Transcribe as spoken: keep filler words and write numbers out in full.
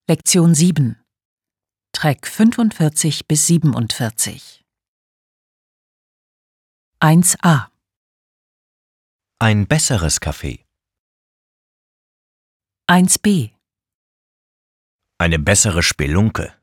Lektion sieben. Track fünfundvierzig bis siebenundvierzig. eins a. Ein besseres Café. eins b. Eine bessere Spelunke.